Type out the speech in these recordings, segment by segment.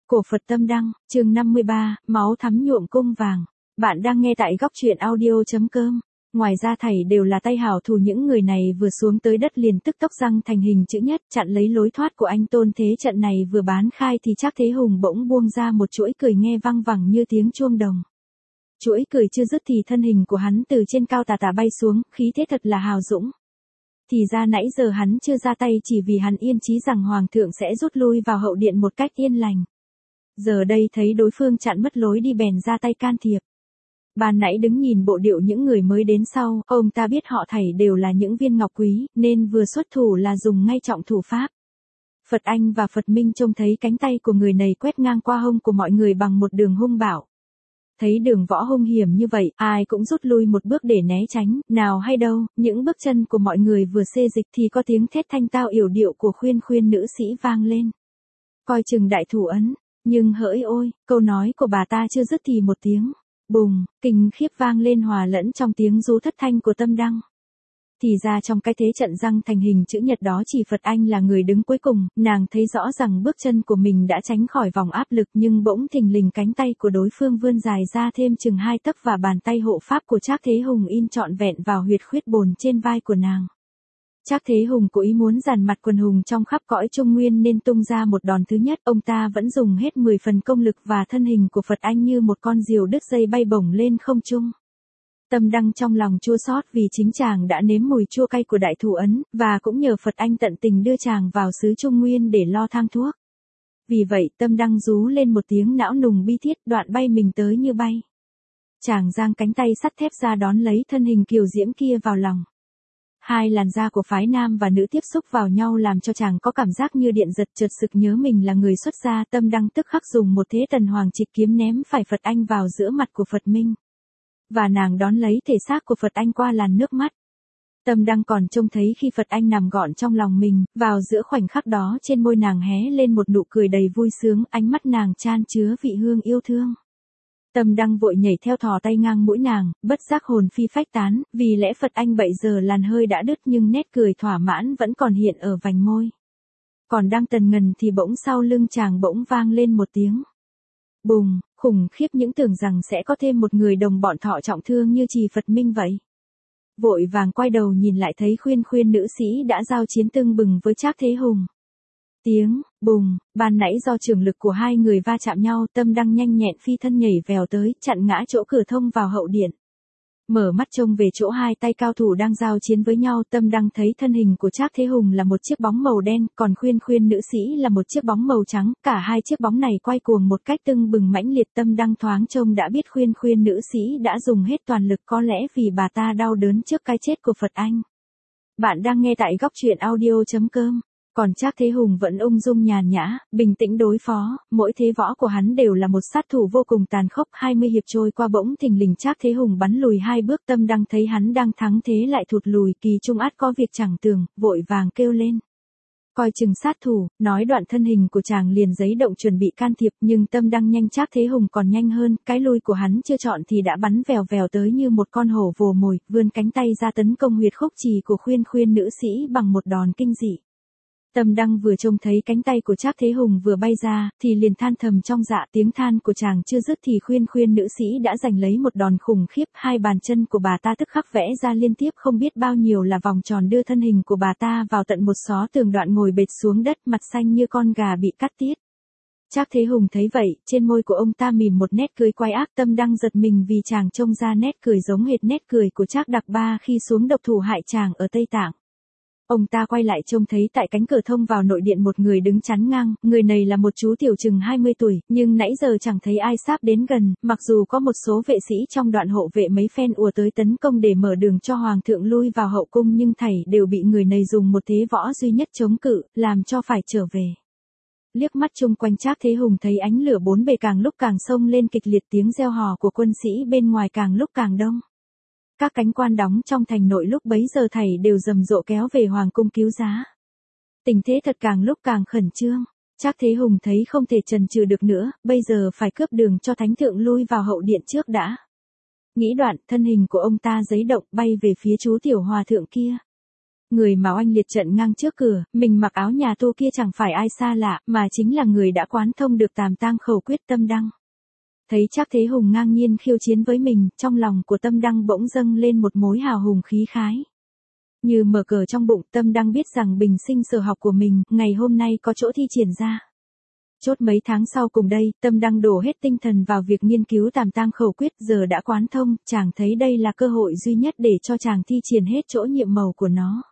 Cổ Phật Tâm Đăng, chương 53, máu thắm nhuộm cung vàng. Bạn đang nghe tại góc truyện audio.com. Ngoài ra thảy đều là tay hảo thủ, những người này vừa xuống tới đất liền tức tốc răng thành hình chữ nhất chặn lấy lối thoát của anh Tôn Thế. Trận này vừa bán khai thì Trác Thế Hùng bỗng buông ra một chuỗi cười nghe vang vẳng như tiếng chuông đồng. Chuỗi cười chưa dứt thì thân hình của hắn từ trên cao tà tà bay xuống, khí thế thật là hào dũng. Thì ra nãy giờ hắn chưa ra tay chỉ vì hắn yên chí rằng Hoàng thượng sẽ rút lui vào hậu điện một cách yên lành. Giờ đây thấy đối phương chặn mất lối đi bèn ra tay can thiệp. Ban nãy đứng nhìn bộ điệu những người mới đến sau, ông ta biết họ thảy đều là những viên ngọc quý, nên vừa xuất thủ là dùng ngay trọng thủ pháp. Phật Anh và Phật Minh trông thấy cánh tay của người này quét ngang qua hông của mọi người bằng một đường hung bạo. Thấy đường võ hung hiểm như vậy, ai cũng rút lui một bước để né tránh, nào hay đâu, những bước chân của mọi người vừa xê dịch thì có tiếng thét thanh tao yểu điệu của khuyên khuyên nữ sĩ vang lên. Coi chừng đại thủ ấn, nhưng hỡi ôi, câu nói của bà ta chưa dứt thì một tiếng bùng, kinh khiếp vang lên hòa lẫn trong tiếng rú thất thanh của Tâm Đăng. Thì ra trong cái thế trận răng thành hình chữ nhật đó chỉ Phật Anh là người đứng cuối cùng, nàng thấy rõ rằng bước chân của mình đã tránh khỏi vòng áp lực nhưng bỗng thình lình cánh tay của đối phương vươn dài ra thêm chừng 2 tấc và bàn tay hộ pháp của Trác Thế Hùng in trọn vẹn vào huyệt khuyết bồn trên vai của nàng. Trác Thế Hùng cố ý muốn dàn mặt quần hùng trong khắp cõi Trung Nguyên nên tung ra một đòn thứ nhất, ông ta vẫn dùng hết 10 phần công lực và thân hình của Phật Anh như một con diều đứt dây bay bổng lên không trung. Tâm Đăng trong lòng chua xót vì chính chàng đã nếm mùi chua cay của đại thủ ấn, và cũng nhờ Phật Anh tận tình đưa chàng vào xứ Trung Nguyên để lo thang thuốc. Vì vậy Tâm Đăng rú lên một tiếng não nùng bi thiết, đoạn bay mình tới như bay. Chàng giang cánh tay sắt thép ra đón lấy thân hình kiều diễm kia vào lòng. Hai làn da của phái nam và nữ tiếp xúc vào nhau làm cho chàng có cảm giác như điện giật, chợt sực nhớ mình là người xuất gia. Tâm Đăng tức khắc dùng một thế tần hoàng trịch kiếm ném phải Phật Anh vào giữa mặt của Phật Minh. Và nàng đón lấy thể xác của Phật Anh qua làn nước mắt. Tâm Đăng còn trông thấy khi Phật Anh nằm gọn trong lòng mình, vào giữa khoảnh khắc đó trên môi nàng hé lên một nụ cười đầy vui sướng, ánh mắt nàng chan chứa vị hương yêu thương. Tâm Đăng vội nhảy theo thò tay ngang mũi nàng, bất giác hồn phi phách tán, vì lẽ Phật Anh bậy giờ làn hơi đã đứt nhưng nét cười thỏa mãn vẫn còn hiện ở vành môi. Còn đang tần ngần thì bỗng sau lưng chàng bỗng vang lên một tiếng bùng, khủng khiếp, những tưởng rằng sẽ có thêm một người đồng bọn thọ trọng thương như trì Phật Minh vậy. Vội vàng quay đầu nhìn lại thấy khuyên khuyên nữ sĩ đã giao chiến tưng bừng với Trác Thế Hùng. Tiếng bùng, ban nãy do trường lực của hai người va chạm nhau, Tâm Đăng nhanh nhẹn phi thân nhảy vèo tới, chặn ngã chỗ cửa thông vào hậu điện. Mở mắt trông về chỗ hai tay cao thủ đang giao chiến với nhau, Tâm Đăng thấy thân hình của Trác Thế Hùng là một chiếc bóng màu đen, còn khuyên khuyên nữ sĩ là một chiếc bóng màu trắng, cả hai chiếc bóng này quay cuồng một cách tưng bừng mãnh liệt. Tâm Đăng thoáng trông đã biết khuyên khuyên nữ sĩ đã dùng hết toàn lực, có lẽ vì bà ta đau đớn trước cái chết của Phật Anh. Bạn đang nghe tại góc truyện audio.com. Còn Trác Thế Hùng vẫn ung dung nhàn nhã, bình tĩnh đối phó, mỗi thế võ của hắn đều là một sát thủ vô cùng tàn khốc. 20 hiệp trôi qua bỗng thình lình Trác Thế Hùng bắn lùi 2 bước, Tâm Đăng thấy hắn đang thắng thế lại thụt lùi, kỳ trung át có việc chẳng tường, vội vàng kêu lên. Coi chừng sát thủ, nói đoạn thân hình của chàng liền giấy động chuẩn bị can thiệp, nhưng Tâm Đăng nhanh Trác Thế Hùng còn nhanh hơn, cái lui của hắn chưa chọn thì đã bắn vèo vèo tới như một con hổ vồ mồi, vươn cánh tay ra tấn công huyệt khúc trì của khuyên khuyên nữ sĩ bằng một đòn kinh dị. Tâm Đăng vừa trông thấy cánh tay của Trác Thế Hùng vừa bay ra, thì liền than thầm trong dạ, tiếng than của chàng chưa dứt thì khuyên khuyên nữ sĩ đã giành lấy một đòn khủng khiếp, hai bàn chân của bà ta tức khắc vẽ ra liên tiếp không biết bao nhiêu là vòng tròn đưa thân hình của bà ta vào tận một xó tường, đoạn ngồi bệt xuống đất, mặt xanh như con gà bị cắt tiết. Trác Thế Hùng thấy vậy, trên môi của ông ta mỉm một nét cười quái ác. Tâm Đăng giật mình vì chàng trông ra nét cười giống hệt nét cười của Trác Đặc Ba khi xuống độc thủ hại chàng ở Tây Tạng. Ông ta quay lại trông thấy tại cánh cửa thông vào nội điện một người đứng chắn ngang, người này là một chú tiểu chừng 20 tuổi, nhưng nãy giờ chẳng thấy ai sáp đến gần, mặc dù có một số vệ sĩ trong đoạn hộ vệ mấy phen ùa tới tấn công để mở đường cho hoàng thượng lui vào hậu cung, nhưng thảy đều bị người này dùng một thế võ duy nhất chống cự, làm cho phải trở về. Liếc mắt chung quanh Trác Thế Hùng thấy ánh lửa bốn bề càng lúc càng xông lên kịch liệt, tiếng reo hò của quân sĩ bên ngoài càng lúc càng đông. Các cánh quan đóng trong thành nội lúc bấy giờ thảy đều rầm rộ kéo về hoàng cung cứu giá. Tình thế thật càng lúc càng khẩn trương. Trác Thế Hùng thấy không thể chần chừ được nữa, bây giờ phải cướp đường cho thánh thượng lui vào hậu điện trước đã. Nghĩ đoạn, thân hình của ông ta giấy động bay về phía chú tiểu hòa thượng kia. Người mà oanh liệt trận ngang trước cửa, mình mặc áo nhà tu kia chẳng phải ai xa lạ, mà chính là người đã quán thông được Tàm Tang Khẩu Quyết Tâm Đăng. Thấy Trác Thế Hùng ngang nhiên khiêu chiến với mình, trong lòng của Tâm Đăng bỗng dâng lên một mối hào hùng khí khái. Như mở cờ trong bụng, Tâm Đăng biết rằng bình sinh sở học của mình, ngày hôm nay có chỗ thi triển ra. Chốt mấy tháng sau cùng đây, Tâm Đăng đổ hết tinh thần vào việc nghiên cứu Tàm Tang Khẩu Quyết, giờ đã quán thông, chàng thấy đây là cơ hội duy nhất để cho chàng thi triển hết chỗ nhiệm màu của nó.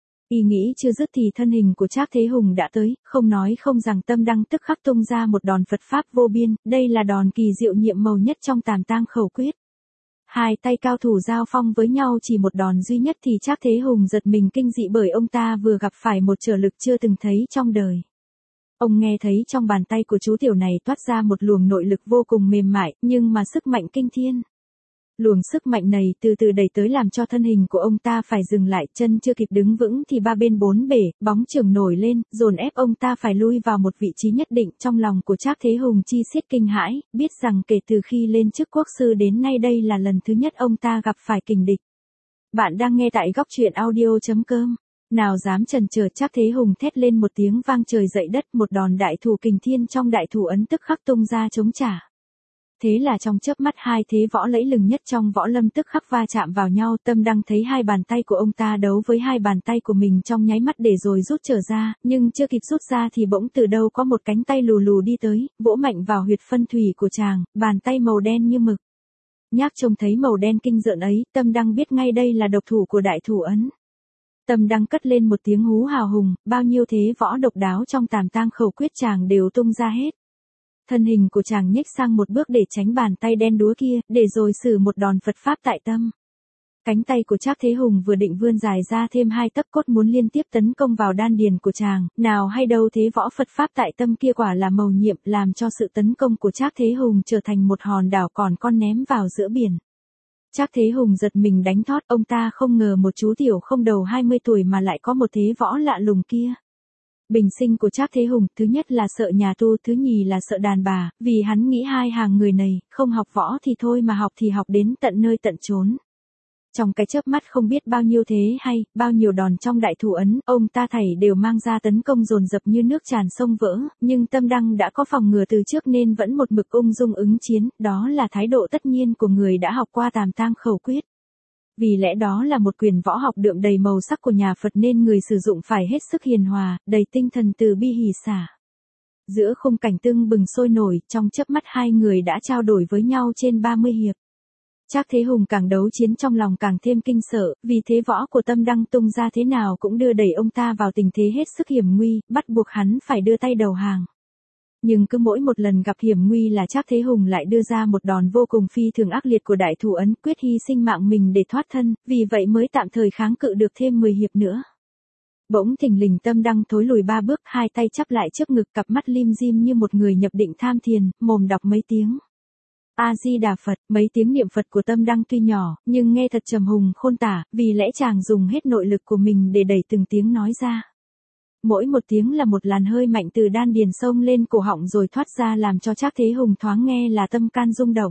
Ý nghĩ chưa dứt thì thân hình của Trác Thế Hùng đã tới, không nói không rằng Tâm Đăng tức khắc tung ra một đòn Phật pháp vô biên, đây là đòn kỳ diệu nhiệm màu nhất trong Tàm Tang Khẩu Quyết. Hai tay cao thủ giao phong với nhau chỉ một đòn duy nhất thì Trác Thế Hùng giật mình kinh dị bởi ông ta vừa gặp phải một trở lực chưa từng thấy trong đời. Ông nghe thấy trong bàn tay của chú tiểu này toát ra một luồng nội lực vô cùng mềm mại, nhưng mà sức mạnh kinh thiên. Luồng sức mạnh này từ từ đẩy tới làm cho thân hình của ông ta phải dừng lại, chân chưa kịp đứng vững thì ba bên bốn bể, bóng chưởng nổi lên, dồn ép ông ta phải lui vào một vị trí nhất định. Trong lòng của Trác Thế Hùng chi xiết kinh hãi, biết rằng kể từ khi lên chức quốc sư đến nay đây là lần thứ nhất ông ta gặp phải kình địch. Bạn đang nghe tại góc truyện audio.com. Nào dám chần chờ, Trác Thế Hùng thét lên một tiếng vang trời dậy đất, một đòn đại thủ kình thiên trong đại thủ ấn tức khắc tung ra chống trả. Thế là trong chớp mắt hai thế võ lẫy lừng nhất trong võ lâm tức khắc va chạm vào nhau. Tâm Đăng thấy hai bàn tay của ông ta đấu với hai bàn tay của mình trong nháy mắt để rồi rút trở ra, nhưng chưa kịp rút ra thì bỗng từ đâu có một cánh tay lù lù đi tới, vỗ mạnh vào huyệt phân thủy của chàng, bàn tay màu đen như mực. Nhác trông thấy màu đen kinh rợn ấy, Tâm Đăng biết ngay đây là độc thủ của đại thủ ấn. Tâm Đăng cất lên một tiếng hú hào hùng, bao nhiêu thế võ độc đáo trong Tàm Tang Khẩu Quyết chàng đều tung ra hết. Thân hình của chàng nhếch sang một bước để tránh bàn tay đen đúa kia, để rồi sử một đòn Phật pháp tại tâm. Cánh tay của Trác Thế Hùng vừa định vươn dài ra thêm hai tấc cốt muốn liên tiếp tấn công vào đan điền của chàng, nào hay đâu thế võ Phật pháp tại tâm kia quả là mầu nhiệm, làm cho sự tấn công của Trác Thế Hùng trở thành một hòn đảo còn con ném vào giữa biển. Trác Thế Hùng giật mình đánh thót, ông ta không ngờ một chú tiểu không đầu 20 tuổi mà lại có một thế võ lạ lùng kia. Bình sinh của Trác Thế Hùng, thứ nhất là sợ nhà tu, thứ nhì là sợ đàn bà, vì hắn nghĩ hai hàng người này, không học võ thì thôi mà học thì học đến tận nơi tận chốn. Trong cái chớp mắt không biết bao nhiêu thế hay, bao nhiêu đòn trong đại thủ ấn, ông ta thảy đều mang ra tấn công dồn dập như nước tràn sông vỡ, nhưng Tâm Đăng đã có phòng ngừa từ trước nên vẫn một mực ung dung ứng chiến, đó là thái độ tất nhiên của người đã học qua Tàm Tang Khẩu Quyết. Vì lẽ đó là một quyền võ học đượm đầy màu sắc của nhà Phật nên người sử dụng phải hết sức hiền hòa, đầy tinh thần từ bi hỷ xả. Giữa khung cảnh tưng bừng sôi nổi, trong chớp mắt hai người đã trao đổi với nhau trên 30 hiệp. Trác Thế Hùng càng đấu chiến trong lòng càng thêm kinh sợ, vì thế võ của Tâm Đăng tung ra thế nào cũng đưa đẩy ông ta vào tình thế hết sức hiểm nguy, bắt buộc hắn phải đưa tay đầu hàng. Nhưng cứ mỗi một lần gặp hiểm nguy là Trác Thế Hùng lại đưa ra một đòn vô cùng phi thường ác liệt của đại thủ ấn, quyết hy sinh mạng mình để thoát thân, vì vậy mới tạm thời kháng cự được thêm 10 hiệp nữa. Bỗng thình lình Tâm Đăng thối lùi 3 bước, hai tay chắp lại trước ngực, cặp mắt lim dim như một người nhập định tham thiền, mồm đọc mấy tiếng A-di-đà Phật. Mấy tiếng niệm Phật của Tâm Đăng tuy nhỏ, nhưng nghe thật trầm hùng khôn tả, vì lẽ chàng dùng hết nội lực của mình để đẩy từng tiếng nói ra. Mỗi một tiếng là một làn hơi mạnh từ đan điền xông lên cổ họng rồi thoát ra làm cho Trác Thế Hùng thoáng nghe là tâm can rung động.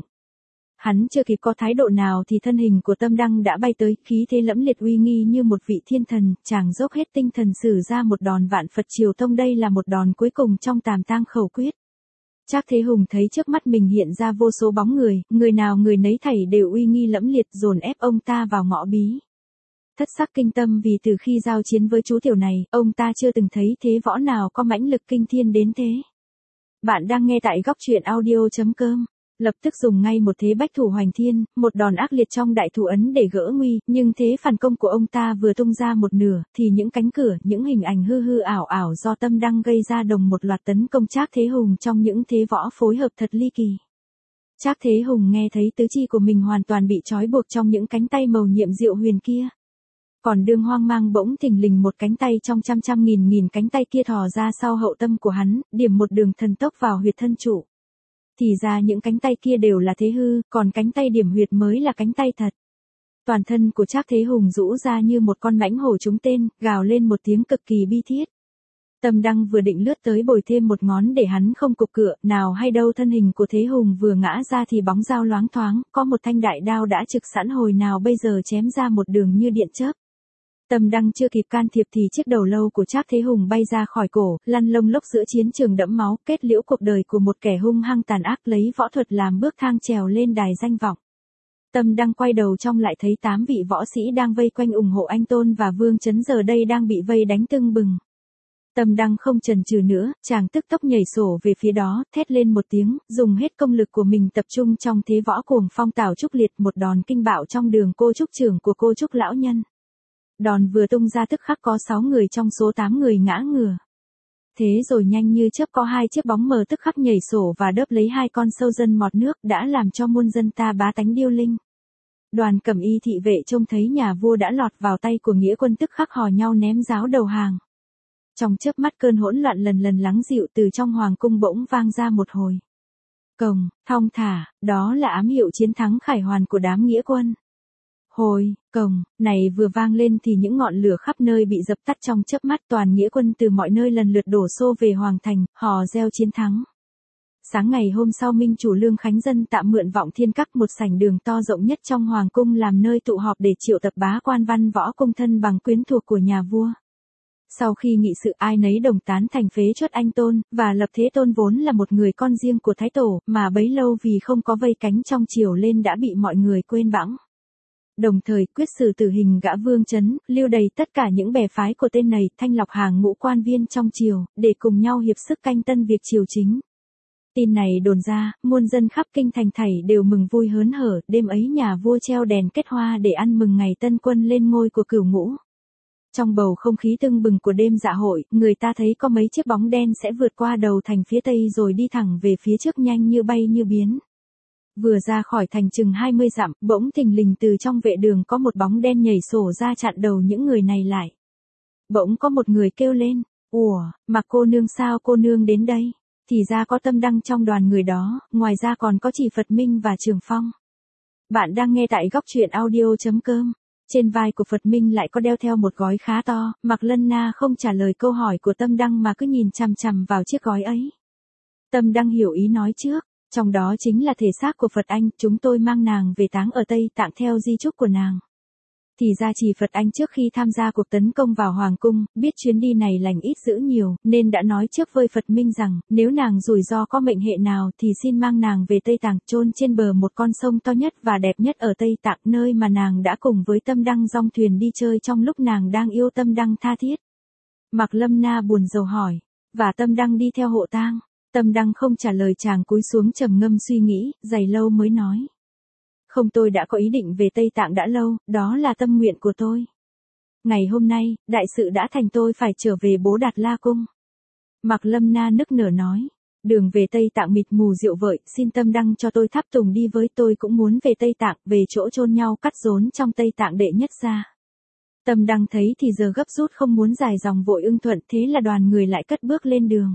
Hắn chưa kịp có thái độ nào thì thân hình của Tâm Đăng đã bay tới, khí thế lẫm liệt uy nghi như một vị thiên thần, chàng dốc hết tinh thần sử ra một đòn vạn Phật triều tông, đây là một đòn cuối cùng trong Tàm Tang Khẩu Quyết. Trác Thế Hùng thấy trước mắt mình hiện ra vô số bóng người nào người nấy thảy đều uy nghi lẫm liệt dồn ép ông ta vào ngõ bí. Thất sắc kinh tâm vì từ khi giao chiến với chú tiểu này, ông ta chưa từng thấy thế võ nào có mãnh lực kinh thiên đến thế. Bạn đang nghe tại góc truyện audio.com. Lập tức dùng ngay một thế bách thủ hoành thiên, một đòn ác liệt trong đại thủ ấn để gỡ nguy, nhưng thế phản công của ông ta vừa tung ra một nửa, thì những cánh cửa, những hình ảnh hư hư ảo ảo do Tâm Đăng gây ra đồng một loạt tấn công Trác Thế Hùng trong những thế võ phối hợp thật ly kỳ. Trác Thế Hùng nghe thấy tứ chi của mình hoàn toàn bị trói buộc trong những cánh tay màu nhiệm diệu huyền kia. Còn đương hoang mang bỗng thình lình một cánh tay trong trăm nghìn cánh tay kia thò ra sau hậu tâm của hắn, điểm một đường thần tốc vào huyệt thân trụ. Thì ra những cánh tay kia đều là thế hư, còn cánh tay điểm huyệt mới là cánh tay thật. Toàn thân của Trác Thế Hùng rũ ra như một con mãnh hổ trúng tên, gào lên một tiếng cực kỳ bi thiết. Tâm Đăng vừa định lướt tới bồi thêm một ngón để hắn không cục cựa, nào hay đâu thân hình của Thế Hùng vừa ngã ra thì bóng dao loáng thoáng, có một thanh đại đao đã trực sẵn hồi nào bây giờ chém ra một đường như điện chớp. Tâm Đăng chưa kịp can thiệp thì chiếc đầu lâu của Trác Thế Hùng bay ra khỏi cổ, lăn lông lốc giữa chiến trường đẫm máu, kết liễu cuộc đời của một kẻ hung hăng tàn ác, lấy võ thuật làm bước thang trèo lên đài danh vọng. Tâm Đăng quay đầu trong lại thấy 8 vị võ sĩ đang vây quanh ủng hộ anh Tôn và Vương Chấn giờ đây đang bị vây đánh tưng bừng. Tâm Đăng không chần chừ nữa, chàng tức tốc nhảy sổ về phía đó, thét lên một tiếng, dùng hết công lực của mình tập trung trong thế võ cuồng phong Tào Trúc Liệt, một đòn kinh bạo trong đường cô trúc trưởng của cô trúc lão nhân. Đòn vừa tung ra tức khắc có 6 người trong số 8 người ngã ngửa. Thế rồi nhanh như chớp có 2 chiếc bóng mờ tức khắc nhảy sổ và đớp lấy 2 con sâu dân mọt nước, đã làm cho muôn dân ta bá tánh điêu linh. Đoàn cẩm y thị vệ trông thấy nhà vua đã lọt vào tay của nghĩa quân tức khắc hò nhau ném giáo đầu hàng. Trong chớp mắt cơn hỗn loạn lần lần lắng dịu, từ trong hoàng cung bỗng vang ra một hồi cồng, thong thả, đó là ám hiệu chiến thắng khải hoàn của đám nghĩa quân. Hồi cồng này vừa vang lên thì những ngọn lửa khắp nơi bị dập tắt trong chớp mắt, toàn nghĩa quân từ mọi nơi lần lượt đổ xô về hoàng thành, hò reo chiến thắng. Sáng ngày hôm sau, Minh chủ Lương Khánh Dân tạm mượn Vọng Thiên Các, một sảnh đường to rộng nhất trong hoàng cung, làm nơi tụ họp để triệu tập bá quan văn võ cung thân bằng quyến thuộc của nhà vua. Sau khi nghị sự, ai nấy đồng tán thành phế truất anh Tôn, và lập Thế Tôn vốn là một người con riêng của Thái Tổ, mà bấy lâu vì không có vây cánh trong triều lên đã bị mọi người quên bẵng. Đồng thời quyết xử tử hình gã Vương Chấn, lưu đày tất cả những bè phái của tên này, thanh lọc hàng ngũ quan viên trong triều, để cùng nhau hiệp sức canh tân việc triều chính. Tin này đồn ra, muôn dân khắp kinh thành thảy đều mừng vui hớn hở, đêm ấy nhà vua treo đèn kết hoa để ăn mừng ngày tân quân lên ngôi của Cửu Ngũ. Trong bầu không khí tưng bừng của đêm dạ hội, người ta thấy có mấy chiếc bóng đen sẽ vượt qua đầu thành phía tây rồi đi thẳng về phía trước nhanh như bay như biến. Vừa ra khỏi thành chừng 20 dặm, bỗng thình lình từ trong vệ đường có một bóng đen nhảy sổ ra chặn đầu những người này lại. Bỗng có một người kêu lên, "Ủa, Mạc cô nương sao cô nương đến đây?" Thì ra có Tâm Đăng trong đoàn người đó, ngoài ra còn có Chỉ Phật Minh và Trường Phong. Bạn đang nghe tại góc truyện audio.com. Trên vai của Phật Minh lại có đeo theo một gói khá to, Mạc Lân Na không trả lời câu hỏi của Tâm Đăng mà cứ nhìn chằm chằm vào chiếc gói ấy. Tâm Đăng hiểu ý nói trước, trong đó chính là thể xác của Phật Anh, chúng tôi mang nàng về táng ở Tây Tạng theo di chúc của nàng. Thì ra Chỉ Phật Anh trước khi tham gia cuộc tấn công vào Hoàng Cung, biết chuyến đi này lành ít dữ nhiều, nên đã nói trước với Phật Minh rằng, nếu nàng rủi ro có mệnh hệ nào thì xin mang nàng về Tây Tạng, chôn trên bờ một con sông to nhất và đẹp nhất ở Tây Tạng, nơi mà nàng đã cùng với Tâm Đăng dong thuyền đi chơi trong lúc nàng đang yêu Tâm Đăng tha thiết. Mạc Lâm Na buồn rầu hỏi, và Tâm Đăng đi theo hộ tang? Tâm Đăng không trả lời, chàng cúi xuống trầm ngâm suy nghĩ, dày lâu mới nói. Không, tôi đã có ý định về Tây Tạng đã lâu, đó là tâm nguyện của tôi. Ngày hôm nay, đại sự đã thành, tôi phải trở về Bố Đạt La Cung. Mạc Lâm Na nức nở nói, đường về Tây Tạng mịt mù rượu vợi, xin Tâm Đăng cho tôi tháp tùng đi với, tôi cũng muốn về Tây Tạng, về chỗ chôn nhau cắt rốn trong Tây Tạng đệ nhất gia. Tâm Đăng thấy thì giờ gấp rút không muốn dài dòng vội ưng thuận, thế là đoàn người lại cất bước lên đường.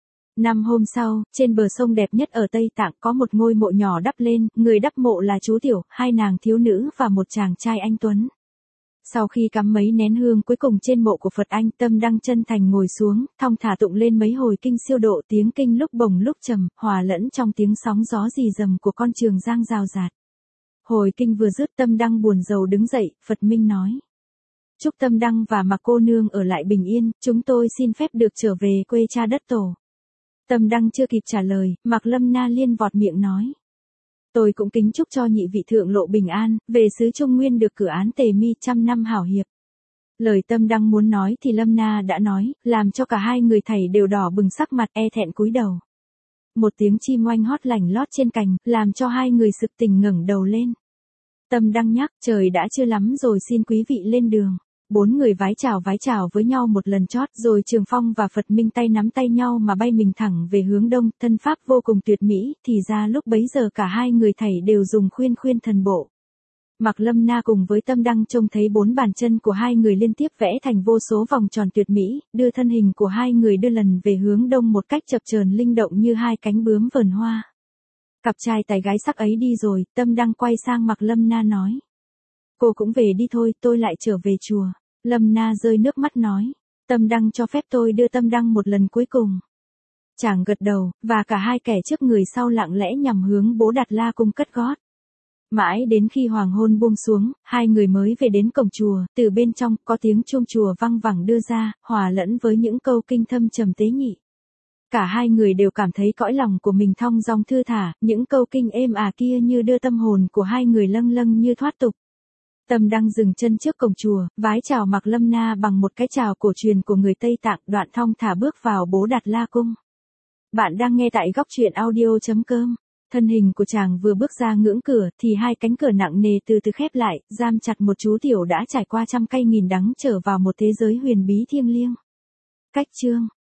5 hôm sau, trên bờ sông đẹp nhất ở Tây Tạng có một ngôi mộ nhỏ đắp lên, người đắp mộ là chú Tiểu, 2 nàng thiếu nữ và một chàng trai anh tuấn. Sau khi cắm mấy nén hương cuối cùng trên mộ của Phật Anh, Tâm Đăng chân thành ngồi xuống, thong thả tụng lên mấy hồi kinh siêu độ, tiếng kinh lúc bồng lúc trầm, hòa lẫn trong tiếng sóng gió rì rầm của con Trường Giang rào rạt. Hồi kinh vừa dứt, Tâm Đăng buồn rầu đứng dậy, Phật Minh nói. Chúc Tâm Đăng và Mạc cô nương ở lại bình yên, chúng tôi xin phép được trở về quê cha đất tổ. Tâm Đăng chưa kịp trả lời, Mạc Lâm Na liên vọt miệng nói. Tôi cũng kính chúc cho nhị vị thượng lộ bình an, về xứ Trung Nguyên được cử án tề mi, 100 năm hảo hiệp. Lời Tâm Đăng muốn nói thì Lâm Na đã nói, làm cho cả hai người thầy đều đỏ bừng sắc mặt, e thẹn cúi đầu. Một tiếng chim oanh hót lảnh lót trên cành, làm cho hai người sực tỉnh ngẩng đầu lên. Tâm Đăng nhắc, trời đã chưa lắm rồi, xin quý vị lên đường. 4 người vái chào với nhau một lần chót, rồi Trường Phong và Phật Minh tay nắm tay nhau mà bay mình thẳng về hướng đông, thân pháp vô cùng tuyệt mỹ, thì ra lúc bấy giờ cả hai người thảy đều dùng khuyên thần bộ. Mạc Lâm Na cùng với Tâm Đăng trông thấy 4 bàn chân của hai người liên tiếp vẽ thành vô số vòng tròn tuyệt mỹ, đưa thân hình của hai người đưa lần về hướng đông một cách chập chờn linh động như hai cánh bướm vờn hoa. Cặp trai tài gái sắc ấy đi rồi, Tâm Đăng quay sang Mạc Lâm Na nói. Cô cũng về đi thôi, tôi lại trở về chùa. Lâm Na rơi nước mắt nói, Tâm Đăng cho phép tôi đưa Tâm Đăng một lần cuối cùng. Chàng gật đầu, và cả hai kẻ trước người sau lặng lẽ nhằm hướng Bố Đạt La Cung cất gót. Mãi đến khi hoàng hôn buông xuống, hai người mới về đến cổng chùa, từ bên trong có tiếng chuông chùa vang vẳng đưa ra, hòa lẫn với những câu kinh thâm trầm tế nhị. Cả hai người đều cảm thấy cõi lòng của mình thong dong thư thả, những câu kinh êm kia như đưa tâm hồn của hai người lâng lâng như thoát tục. Tâm đang dừng chân trước cổng chùa, vái chào Mạc Lâm Na bằng một cái chào cổ truyền của người Tây Tạng, đoạn thong thả bước vào Bố Đạt La Cung. Bạn đang nghe tại góc truyện audio.com. Thân hình của chàng vừa bước ra ngưỡng cửa thì hai cánh cửa nặng nề từ từ khép lại, giam chặt một chú tiểu đã trải qua trăm cay nghìn đắng trở vào một thế giới huyền bí thiêng liêng. Cách chương